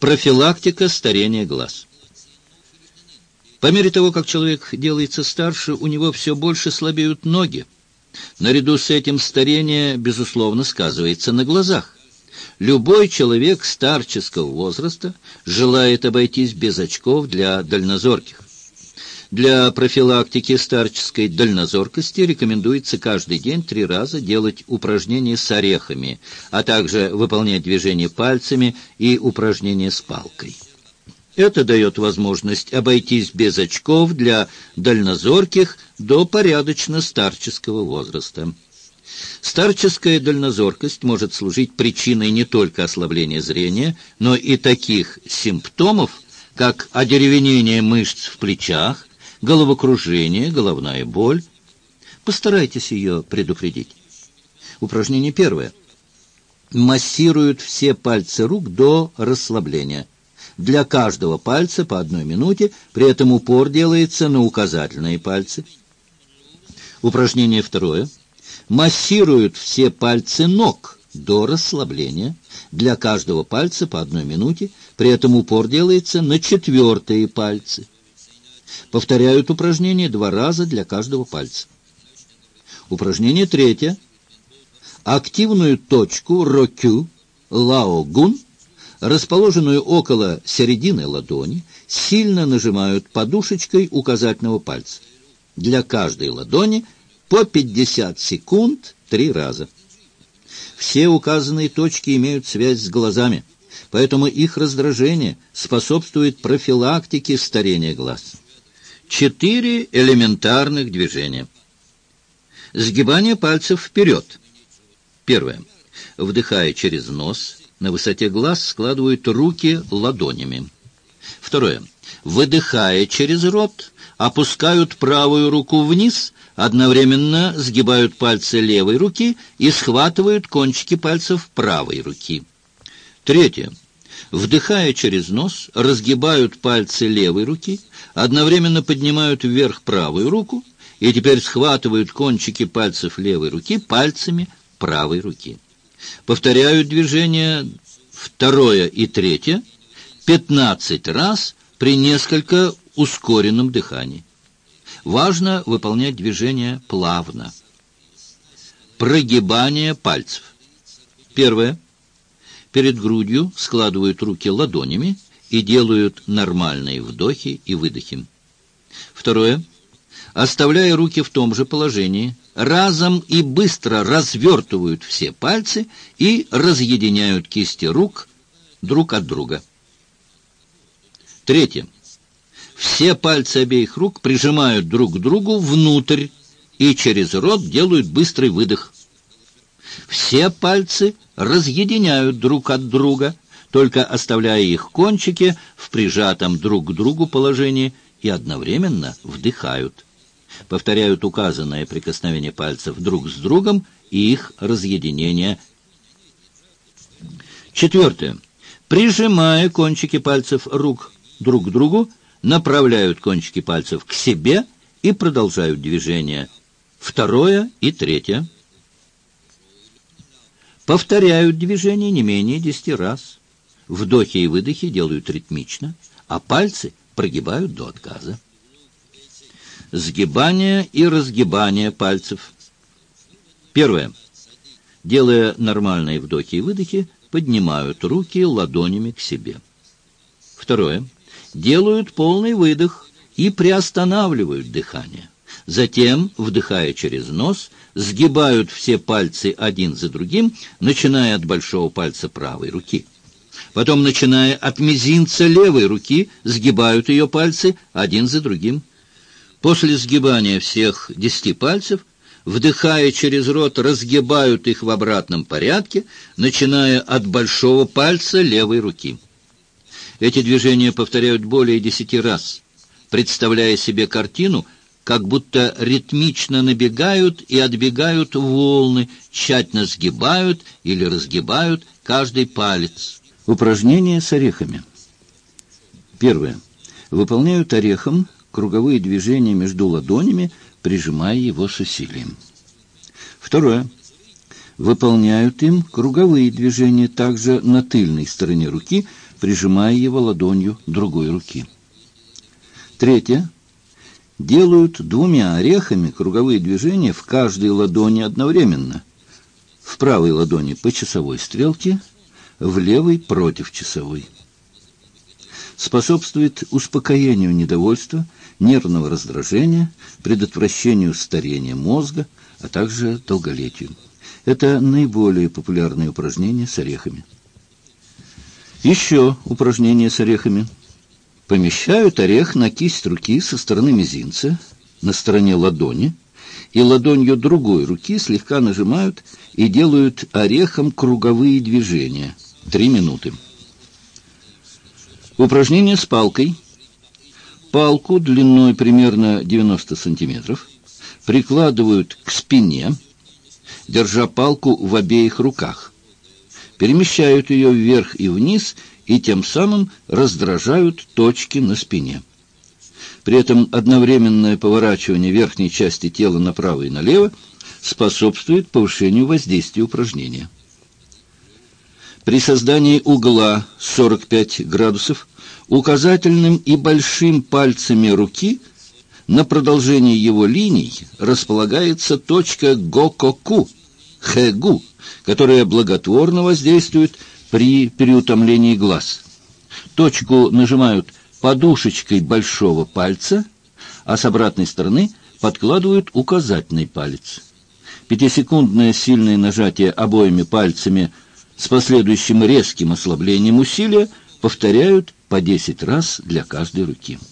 Профилактика старения глаз. По мере того, как человек делается старше, у него все больше слабеют ноги. Наряду с этим старение, безусловно, сказывается на глазах. Любой человек старческого возраста желает обойтись без очков для дальнозорких. Для профилактики старческой дальнозоркости рекомендуется каждый день 3 раза делать упражнения с орехами, а также выполнять движения пальцами и упражнения с палкой. Это дает возможность обойтись без очков для дальнозорких до порядочно старческого возраста. Старческая дальнозоркость может служить причиной не только ослабления зрения, но и таких симптомов, как одеревенение мышц в плечах, головокружение, головная боль. Постарайтесь ее предупредить. Упражнение первое. Массируют все пальцы рук до расслабления. Для каждого пальца по 1 минуте, при этом упор делается на указательные пальцы. Упражнение второе. Массируют все пальцы ног до расслабления. Для каждого пальца по 1 минуте, при этом упор делается на 4-е пальцы. Повторяют упражнение 2 раза для каждого пальца. Упражнение третье. Активную точку рокю, лао-гун, расположенную около середины ладони, сильно нажимают подушечкой указательного пальца. Для каждой ладони по 50 секунд 3 раза. Все указанные точки имеют связь с глазами, поэтому их раздражение способствует профилактике старения глаз. 4 элементарных движения. Сгибание пальцев вперед. Первое. Вдыхая через нос, на высоте глаз складывают руки ладонями. Второе. Выдыхая через рот, опускают правую руку вниз, одновременно сгибают пальцы левой руки и схватывают кончики пальцев правой руки. Третье. Вдыхая через нос, разгибают пальцы левой руки, одновременно поднимают вверх правую руку и теперь схватывают кончики пальцев левой руки пальцами правой руки. Повторяют движения второе и третье 15 раз при несколько ускоренном дыхании. Важно выполнять движения плавно. Прогибание пальцев. Первое. Перед грудью складывают руки ладонями и делают нормальные вдохи и выдохи. Второе. Оставляя руки в том же положении, разом и быстро развертывают все пальцы и разъединяют кисти рук друг от друга. Третье. Все пальцы обеих рук прижимают друг к другу внутрь и через рот делают быстрый выдох. Все пальцы разъединяют друг от друга, только оставляя их кончики в прижатом друг к другу положении и одновременно вдыхают. Повторяют указанное прикосновение пальцев друг с другом и их разъединение. Четвертое. Прижимая кончики пальцев рук друг к другу, направляют кончики пальцев к себе и продолжают движение. Второе и третье. Повторяют движение не менее 10 раз. Вдохи и выдохи делают ритмично, а пальцы прогибают до отказа. Сгибание и разгибание пальцев. Первое. Делая нормальные вдохи и выдохи, поднимают руки ладонями к себе. Второе. Делают полный выдох и приостанавливают дыхание. Затем, вдыхая через нос, сгибают все пальцы один за другим, начиная от большого пальца правой руки. Потом, начиная от мизинца левой руки, сгибают ее пальцы один за другим. После сгибания всех 10 пальцев, вдыхая через рот, разгибают их в обратном порядке, начиная от большого пальца левой руки. Эти движения повторяют более 10 раз, представляя себе картину, как будто ритмично набегают и отбегают волны, тщательно сгибают или разгибают каждый палец. Упражнения с орехами. Первое. Выполняют орехом круговые движения между ладонями, прижимая его с усилием. Второе. Выполняют им круговые движения также на тыльной стороне руки, прижимая его ладонью другой руки. Третье. Делают двумя орехами круговые движения в каждой ладони одновременно. В правой ладони по часовой стрелке, в левой против часовой. Способствует успокоению недовольства, нервного раздражения, предотвращению старения мозга, а также долголетию. Это наиболее популярные упражнения с орехами. Еще упражнения с орехами. Помещают орех на кисть руки со стороны мизинца, на стороне ладони, и ладонью другой руки слегка нажимают и делают орехом круговые движения. 3 минуты. Упражнение с палкой. Палку длиной примерно 90 сантиметров прикладывают к спине, держа палку в обеих руках. Перемещают ее вверх и вниз и тем самым раздражают точки на спине. При этом одновременное поворачивание верхней части тела направо и налево способствует повышению воздействия упражнения. При создании угла 45 градусов указательным и большим пальцами руки на продолжении его линий располагается точка гококу, хэгу, которая благотворно воздействует при переутомлении глаз. Точку нажимают подушечкой большого пальца, а с обратной стороны подкладывают указательный палец. 5-секундное сильное нажатие обоими пальцами с последующим резким ослаблением усилия повторяют по 10 раз для каждой руки.